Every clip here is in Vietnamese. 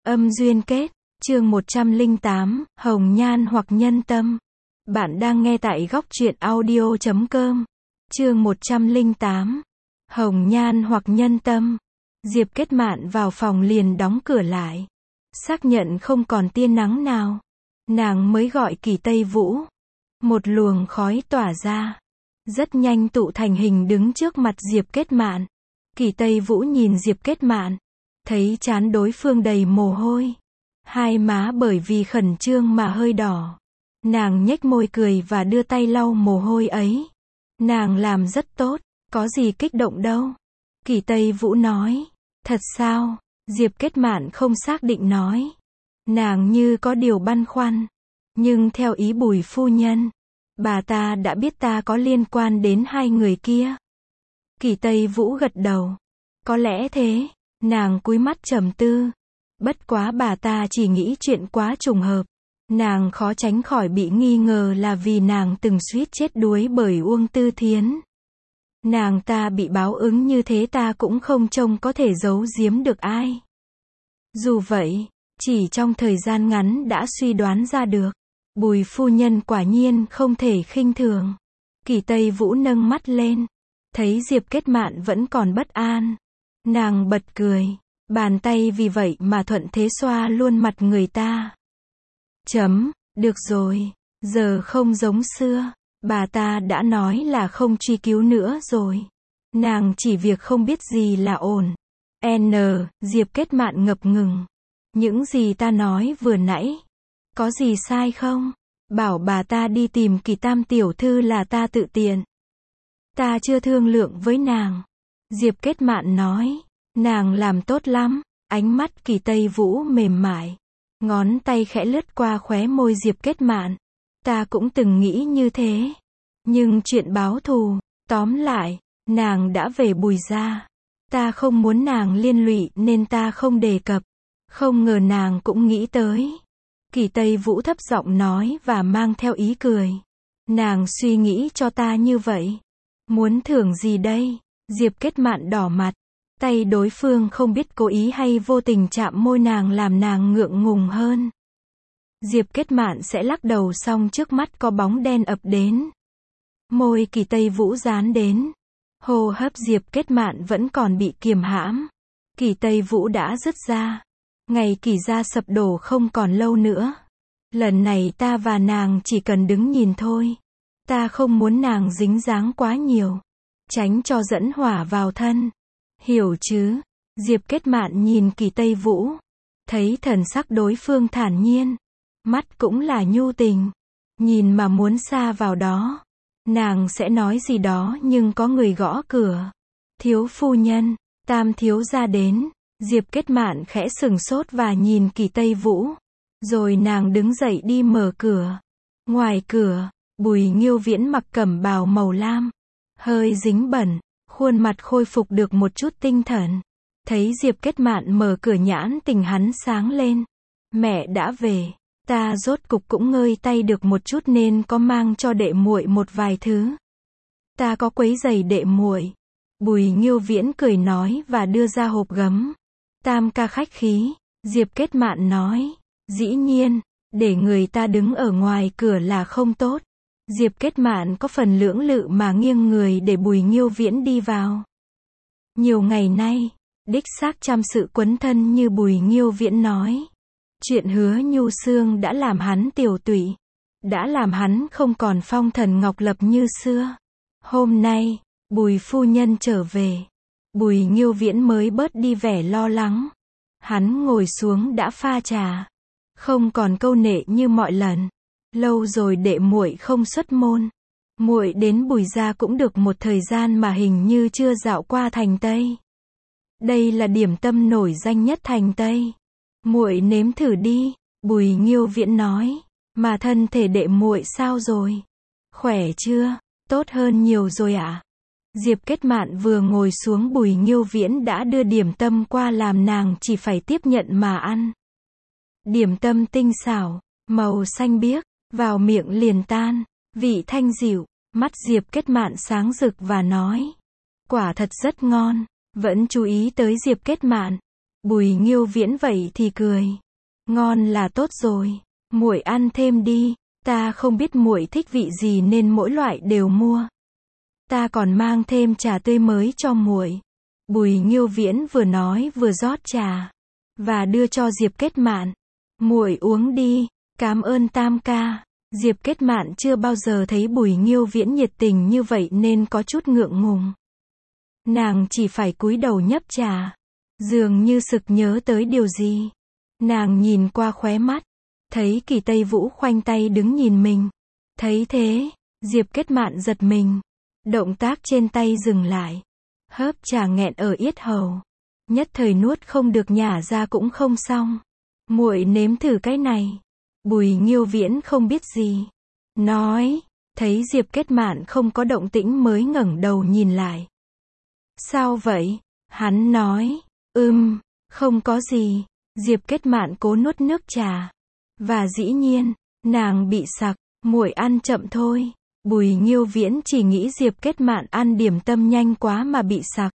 Âm duyên kết, chương 108, Hồng nhan hoặc nhân tâm. Bạn đang nghe tại góc truyện audio.com. Chương 108, Hồng nhan hoặc nhân tâm. Diệp Kết Mạn vào phòng liền đóng cửa lại. Xác nhận không còn tia nắng nào. Nàng mới gọi Kỳ Tây Vũ. Một luồng khói tỏa ra. Rất nhanh tụ thành hình đứng trước mặt Diệp Kết Mạn. Kỳ Tây Vũ nhìn Diệp Kết Mạn. Thấy trán đối phương đầy mồ hôi. Hai má bởi vì khẩn trương mà hơi đỏ. Nàng nhếch môi cười và đưa tay lau mồ hôi ấy. Nàng làm rất tốt, có gì kích động đâu. Kỳ Tây Vũ nói. Thật sao? Diệp Kết Mạn không xác định nói. Nàng như có điều băn khoăn. Nhưng theo ý Bùi phu nhân, bà ta đã biết ta có liên quan đến hai người kia. Kỳ Tây Vũ gật đầu. Có lẽ thế. Nàng cúi mắt trầm tư. Bất quá bà ta chỉ nghĩ chuyện quá trùng hợp. Nàng khó tránh khỏi bị nghi ngờ là vì nàng từng suýt chết đuối bởi Uông Tư Thiến. Nàng ta bị báo ứng như thế ta cũng không trông có thể giấu giếm được ai. Dù vậy, chỉ trong thời gian ngắn đã suy đoán ra được. Bùi phu nhân quả nhiên không thể khinh thường. Kỳ Tây Vũ nâng mắt lên. Thấy Diệp Kết Mạn vẫn còn bất an. Nàng bật cười. Bàn tay vì vậy mà thuận thế xoa luôn mặt người ta. Được rồi. Giờ không giống xưa. Bà ta đã nói là không truy cứu nữa rồi. Nàng chỉ việc không biết gì là ổn. Diệp Kết Mạn ngập ngừng. Những gì ta nói vừa nãy. Có gì sai không? Bảo bà ta đi tìm Kỳ Tam tiểu thư là ta tự tiện. Ta chưa thương lượng với nàng. Diệp Kết Mạn nói. Nàng làm tốt lắm. Ánh mắt Kỳ Tây Vũ mềm mại. Ngón tay khẽ lướt qua khóe môi Diệp Kết Mạn. Ta cũng từng nghĩ như thế. Nhưng chuyện báo thù, tóm lại, nàng đã về Bùi gia. Ta không muốn nàng liên lụy nên ta không đề cập. Không ngờ nàng cũng nghĩ tới. Kỳ Tây Vũ thấp giọng nói và mang theo ý cười. Nàng suy nghĩ cho ta như vậy. Muốn thưởng gì đây? Diệp Kết Mạn đỏ mặt. Tay đối phương không biết cố ý hay vô tình chạm môi nàng làm nàng ngượng ngùng hơn. Diệp Kết Mạn sẽ lắc đầu xong trước mắt có bóng đen ập đến. Môi Kỳ Tây Vũ dán đến. Hô hấp Diệp Kết Mạn vẫn còn bị kiềm hãm. Kỳ Tây Vũ đã dứt ra. Ngày Kỳ gia sập đổ không còn lâu nữa. Lần này ta và nàng chỉ cần đứng nhìn thôi. Ta không muốn nàng dính dáng quá nhiều. Tránh cho dẫn hỏa vào thân. Hiểu chứ? Diệp Kết Mạn nhìn Kỳ Tây Vũ. Thấy thần sắc đối phương thản nhiên. Mắt cũng là nhu tình. Nhìn mà muốn xa vào đó. Nàng sẽ nói gì đó nhưng có người gõ cửa. Thiếu phu nhân, Tam thiếu gia đến. Diệp Kết Mạn khẽ sừng sốt và nhìn Kỳ Tây Vũ. Rồi nàng đứng dậy đi mở cửa. Ngoài cửa, Bùi Nghiêu Viễn mặc cẩm bào màu lam. Hơi dính bẩn. Khuôn mặt khôi phục được một chút tinh thần. Thấy Diệp Kết Mạn mở cửa nhãn tình hắn sáng lên. Mẹ đã về. Ta rốt cục cũng ngơi tay được một chút nên có mang cho đệ muội một vài thứ. Ta có quấy rầy đệ muội. Bùi Nghiêu Viễn cười nói và đưa ra hộp gấm. Tam ca khách khí. Diệp Kết Mạn nói. Dĩ nhiên, để người ta đứng ở ngoài cửa là không tốt. Diệp Kết Mạn có phần lưỡng lự mà nghiêng người để Bùi Nghiêu Viễn đi vào. Nhiều ngày nay, đích xác chăm sự quấn thân như Bùi Nghiêu Viễn nói. Chuyện Hứa Nhu Xương đã làm hắn tiều tụy. Đã làm hắn không còn phong thần ngọc lập như xưa. Hôm nay, Bùi phu nhân trở về. Bùi Nghiêu Viễn mới bớt đi vẻ lo lắng. Hắn ngồi xuống đã pha trà. Không còn câu nệ như mọi lần. Lâu rồi đệ muội không xuất môn. Muội đến Bùi gia cũng được một thời gian mà hình như chưa dạo qua thành Tây. Đây là điểm tâm nổi danh nhất thành Tây. Muội nếm thử đi, Bùi Nghiêu Viễn nói. Mà thân thể đệ muội sao rồi? Khỏe chưa? Tốt hơn nhiều rồi ạ. Diệp Kết Mạn vừa ngồi xuống Bùi Nghiêu Viễn đã đưa điểm tâm qua làm nàng chỉ phải tiếp nhận mà ăn. Điểm tâm tinh xảo, màu xanh biếc, vào miệng liền tan, vị thanh dịu, mắt Diệp Kết Mạn sáng rực và nói. Quả thật rất ngon, vẫn chú ý tới Diệp Kết Mạn. Bùi Nghiêu Viễn vậy thì cười. Ngon là tốt rồi. Muội ăn thêm đi. Ta không biết muội thích vị gì nên mỗi loại đều mua. Ta còn mang thêm trà tươi mới cho muội. Bùi Nghiêu Viễn vừa nói vừa rót trà và đưa cho Diệp Kết Mạn. Muội uống đi, cảm ơn tam ca. Diệp Kết Mạn chưa bao giờ thấy Bùi Nghiêu Viễn nhiệt tình như vậy nên có chút ngượng ngùng. Nàng chỉ phải cúi đầu nhấp trà, dường như sực nhớ tới điều gì. Nàng nhìn qua khóe mắt, thấy Kỳ Tây Vũ khoanh tay đứng nhìn mình. Thấy thế, Diệp Kết Mạn giật mình, động tác trên tay dừng lại. Hớp trà nghẹn ở yết hầu, nhất thời nuốt không được nhả ra cũng không xong. Muội nếm thử cái này. Bùi Nghiêu Viễn không biết gì, nói. Thấy Diệp Kết Mạn không có động tĩnh mới ngẩng đầu nhìn lại. Sao vậy? Hắn nói. Không có gì. Diệp Kết Mạn cố nuốt nước trà. Và dĩ nhiên, nàng bị sặc. Muội ăn chậm thôi. Bùi Nghiêu Viễn chỉ nghĩ Diệp Kết Mạn ăn điểm tâm nhanh quá mà bị sặc.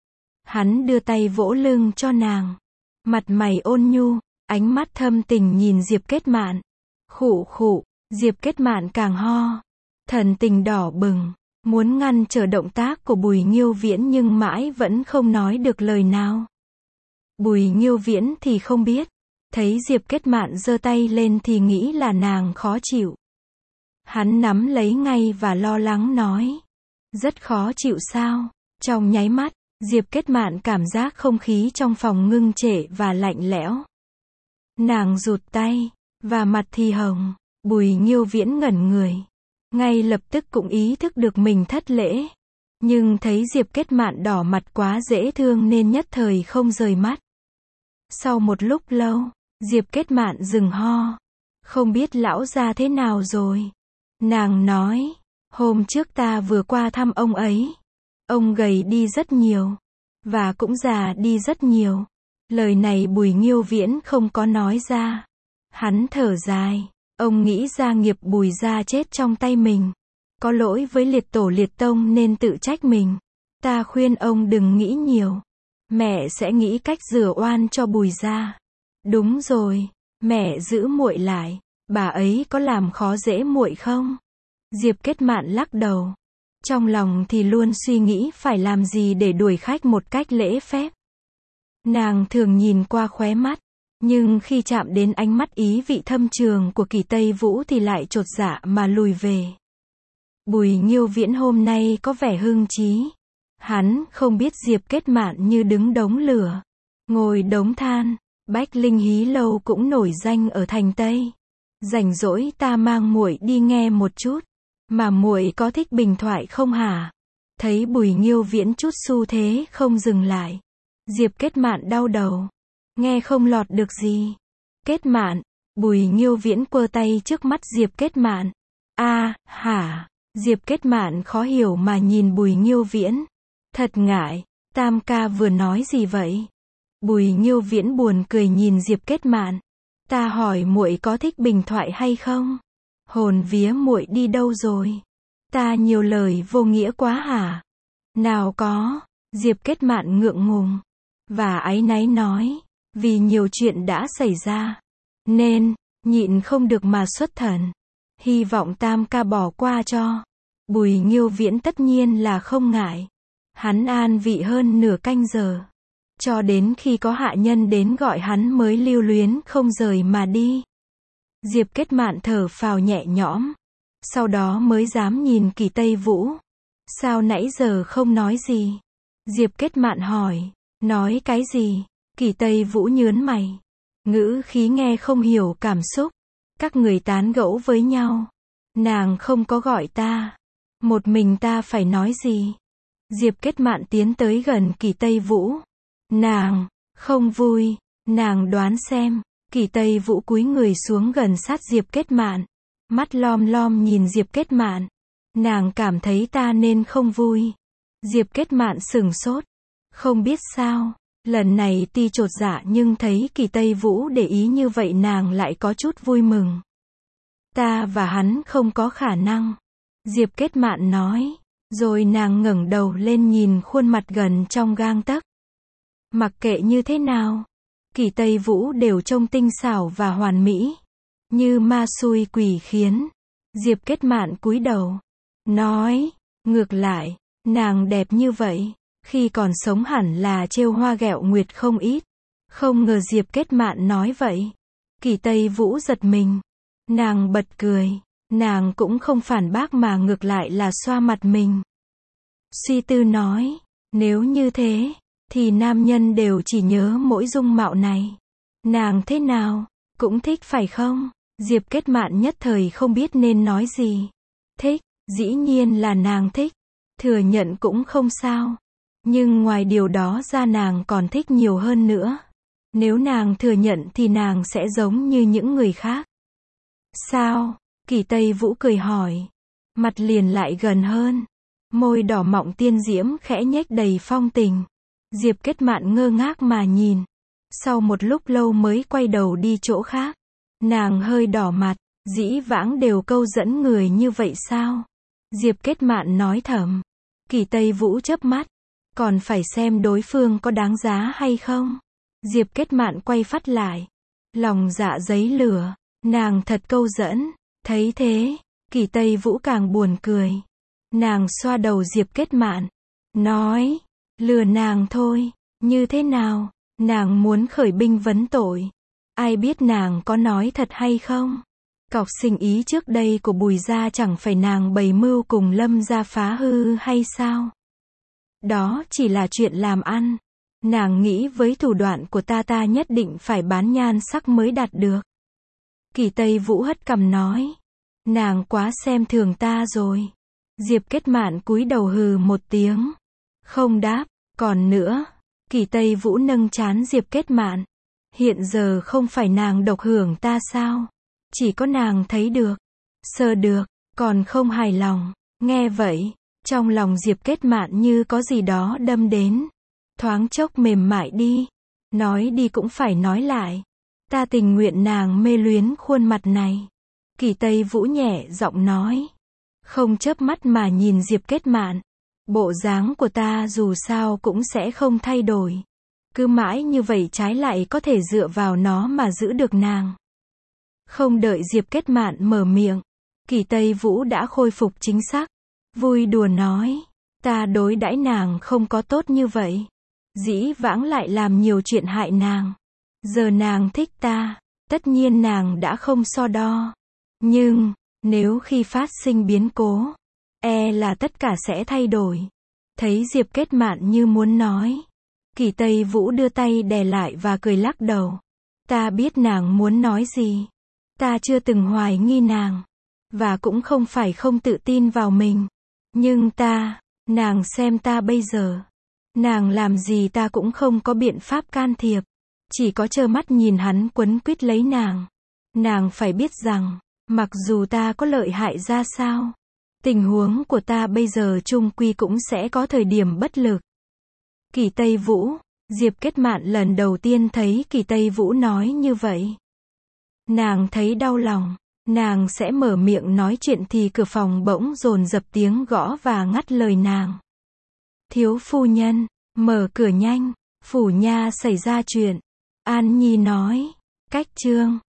Hắn đưa tay vỗ lưng cho nàng. Mặt mày ôn nhu, ánh mắt thâm tình nhìn Diệp Kết Mạn. Khụ khụ, Diệp Kết Mạn càng ho. Thần tình đỏ bừng, muốn ngăn trở động tác của Bùi Nghiêu Viễn nhưng mãi vẫn không nói được lời nào. Bùi Nghiêu Viễn thì không biết. Thấy Diệp Kết Mạn giơ tay lên thì nghĩ là nàng khó chịu. Hắn nắm lấy ngay và lo lắng nói. Rất khó chịu sao? Trong nháy mắt, Diệp Kết Mạn cảm giác không khí trong phòng ngưng trệ và lạnh lẽo. Nàng rụt tay, và mặt thì hồng. Bùi Nghiêu Viễn ngẩn người. Ngay lập tức cũng ý thức được mình thất lễ. Nhưng thấy Diệp Kết Mạn đỏ mặt quá dễ thương nên nhất thời không rời mắt. Sau một lúc lâu, Diệp Kết Mạn dừng ho. Không biết lão gia thế nào rồi? Nàng nói. Hôm trước ta vừa qua thăm ông ấy. Ông gầy đi rất nhiều. Và cũng già đi rất nhiều. Lời này Bùi Nghiêu Viễn không có nói ra. Hắn thở dài. Ông nghĩ gia nghiệp Bùi gia chết trong tay mình. Có lỗi với liệt tổ liệt tông nên tự trách mình. Ta khuyên ông đừng nghĩ nhiều. Mẹ sẽ nghĩ cách rửa oan cho Bùi gia. Đúng rồi, mẹ giữ muội lại. Bà ấy có làm khó dễ muội không? Diệp Kết Mạn lắc đầu. Trong lòng thì luôn suy nghĩ phải làm gì để đuổi khách một cách lễ phép. Nàng thường nhìn qua khóe mắt, nhưng khi chạm đến ánh mắt ý vị thâm trường của Kỳ Tây Vũ thì lại chột dạ mà lùi về. Bùi Nghiêu Viễn hôm nay có vẻ hưng trí. Hắn không biết Diệp Kết Mạn như đứng đống lửa, ngồi đống than. Bách Linh Hí Lâu cũng nổi danh ở thành Tây. Rảnh rỗi ta mang muội đi nghe một chút. Mà muội có thích bình thoại không hả? Thấy Bùi Nghiêu Viễn chút xu thế không dừng lại. Diệp Kết Mạn đau đầu. Nghe không lọt được gì. Kết Mạn. Bùi Nghiêu Viễn quơ tay trước mắt Diệp Kết Mạn. Hả? Diệp Kết Mạn khó hiểu mà nhìn Bùi Nghiêu Viễn. Thật ngại. Tam ca vừa nói gì vậy? Bùi Nghiêu Viễn buồn cười nhìn Diệp Kết Mạn. Ta hỏi muội có thích bình thoại hay không? Hồn vía muội đi đâu rồi? Ta nhiều lời vô nghĩa quá hả? Nào có. Diệp Kết Mạn ngượng ngùng và áy náy nói. Vì nhiều chuyện đã xảy ra nên nhịn không được mà xuất thần. Hy vọng tam ca bỏ qua cho. Bùi Nghiêu Viễn tất nhiên là không ngại. Hắn an vị hơn nửa canh giờ. Cho đến khi có hạ nhân đến gọi hắn mới lưu luyến không rời mà đi. Diệp Kết Mạn thở phào nhẹ nhõm. Sau đó mới dám nhìn Kỳ Tây Vũ. Sao nãy giờ không nói gì? Diệp Kết Mạn hỏi. Nói cái gì? Kỳ Tây Vũ nhớn mày. Ngữ khí nghe không hiểu cảm xúc. Các người tán gẫu với nhau. Nàng không có gọi ta. Một mình ta phải nói gì? Diệp Kết Mạn tiến tới gần Kỳ Tây Vũ. Nàng không vui. Nàng đoán xem. Kỳ Tây Vũ cúi người xuống gần sát Diệp Kết Mạn. Mắt lom lom nhìn Diệp Kết Mạn. Nàng cảm thấy ta nên không vui. Diệp Kết Mạn sửng sốt. Không biết sao. Lần này tuy chột dạ nhưng thấy Kỳ Tây Vũ để ý như vậy nàng lại có chút vui mừng. Ta và hắn không có khả năng. Diệp Kết Mạn nói. Rồi nàng ngẩng đầu lên nhìn khuôn mặt gần trong gang tấc. Mặc kệ như thế nào, Kỷ Tây Vũ đều trông tinh xảo và hoàn mỹ, như ma xui quỷ khiến. Diệp Kết Mạn cúi đầu, nói, ngược lại, nàng đẹp như vậy, khi còn sống hẳn là trêu hoa ghẹo nguyệt không ít. Không ngờ Diệp Kết Mạn nói vậy. Kỷ Tây Vũ giật mình. Nàng bật cười. Nàng cũng không phản bác mà ngược lại là xoa mặt mình. Suy tư nói, nếu như thế, thì nam nhân đều chỉ nhớ mỗi dung mạo này. Nàng thế nào, cũng thích phải không? Diệp Kết Mạn nhất thời không biết nên nói gì. Thích, dĩ nhiên là nàng thích. Thừa nhận cũng không sao. Nhưng ngoài điều đó ra nàng còn thích nhiều hơn nữa. Nếu nàng thừa nhận thì nàng sẽ giống như những người khác. Sao? Kỷ Tây Vũ cười hỏi. Mặt liền lại gần hơn. Môi đỏ mọng tiên diễm khẽ nhếch đầy phong tình. Diệp Kết Mạn ngơ ngác mà nhìn. Sau một lúc lâu mới quay đầu đi chỗ khác. Nàng hơi đỏ mặt. Dĩ vãng đều câu dẫn người như vậy sao? Diệp Kết Mạn nói thầm. Kỷ Tây Vũ chớp mắt. Còn phải xem đối phương có đáng giá hay không? Diệp Kết Mạn quay phát lại. Lòng dạ giấy lửa. Nàng thật câu dẫn. Thấy thế, Kỷ Tây Vũ càng buồn cười. Nàng xoa đầu Diệp Kết Mạn. Nói, lừa nàng thôi. Như thế nào? Nàng muốn khởi binh vấn tội. Ai biết nàng có nói thật hay không? Cọc sinh ý trước đây của Bùi gia chẳng phải nàng bày mưu cùng Lâm gia phá hư hay sao? Đó chỉ là chuyện làm ăn. Nàng nghĩ với thủ đoạn của ta nhất định phải bán nhan sắc mới đạt được. Kỷ Tây Vũ hất cằm nói. Nàng quá xem thường ta rồi. Diệp Kết Mạn cúi đầu hừ một tiếng. Không đáp. Còn nữa. Kỷ Tây Vũ nâng trán Diệp Kết Mạn. Hiện giờ không phải nàng độc hưởng ta sao? Chỉ có nàng thấy được. Sờ được. Còn không hài lòng. Nghe vậy. Trong lòng Diệp Kết Mạn như có gì đó đâm đến. Thoáng chốc mềm mại đi. Nói đi cũng phải nói lại. Ta tình nguyện nàng mê luyến khuôn mặt này. Kỷ Tây Vũ nhẹ giọng nói. Không chớp mắt mà nhìn Diệp Kết Mạn. Bộ dáng của ta dù sao cũng sẽ không thay đổi. Cứ mãi như vậy trái lại có thể dựa vào nó mà giữ được nàng. Không đợi Diệp Kết Mạn mở miệng. Kỷ Tây Vũ đã khôi phục chính xác. Vui đùa nói. Ta đối đãi nàng không có tốt như vậy. Dĩ vãng lại làm nhiều chuyện hại nàng. Giờ nàng thích ta. Tất nhiên nàng đã không so đo. Nhưng, nếu khi phát sinh biến cố, là tất cả sẽ thay đổi. Thấy Diệp Kết Mạn như muốn nói. Kỷ Tây Vũ đưa tay đè lại và cười lắc đầu. Ta biết nàng muốn nói gì. Ta chưa từng hoài nghi nàng. Và cũng không phải không tự tin vào mình. Nhưng nàng xem ta bây giờ. Nàng làm gì ta cũng không có biện pháp can thiệp. Chỉ có trơ mắt nhìn hắn quấn quýt lấy nàng. Nàng phải biết rằng, mặc dù ta có lợi hại ra sao, tình huống của ta bây giờ chung quy cũng sẽ có thời điểm bất lực. Kỷ Tây Vũ, Diệp Kết Mạn lần đầu tiên thấy Kỷ Tây Vũ nói như vậy. Nàng thấy đau lòng. Nàng sẽ mở miệng nói chuyện thì cửa phòng bỗng dồn dập tiếng gõ và ngắt lời nàng. Thiếu phu nhân, mở cửa nhanh, phủ nha xảy ra chuyện. An Nhi nói. Cách chương